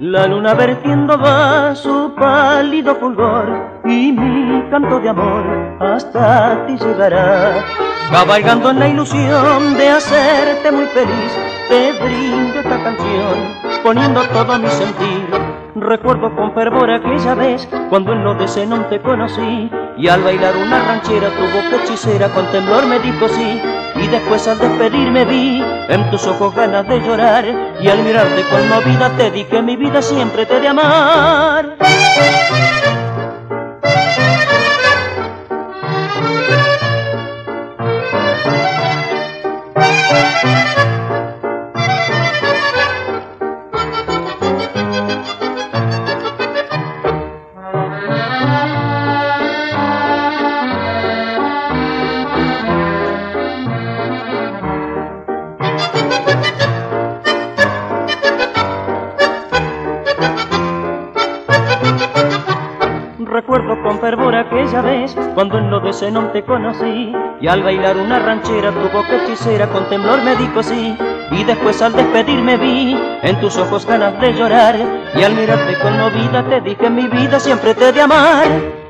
La luna vertiendo va su pálido fulgor y mi canto de amor hasta ti llegará. Cabalgando en la ilusión de hacerte muy feliz, te brindo esta canción, poniendo todo mi sentir. Recuerdo con fervor aquella vez cuando en lo de Zenón te conocí, y al bailar una ranchera tu boca hechicera con temblor me dijo sí. Y después al despedirme vi en tus ojos ganas de llorar, y al mirarte conmovida te dije mi vida siempre te he de amar. Recuerdo con fervor aquella vez cuando en lo de Zenón te conocí, y al bailar una ranchera tu boca hechicera con temblor me dijo sí. Y después al despedirme vi en tus ojos ganas de llorar, y al mirarte conmovida te dije mi vida siempre te he de amar.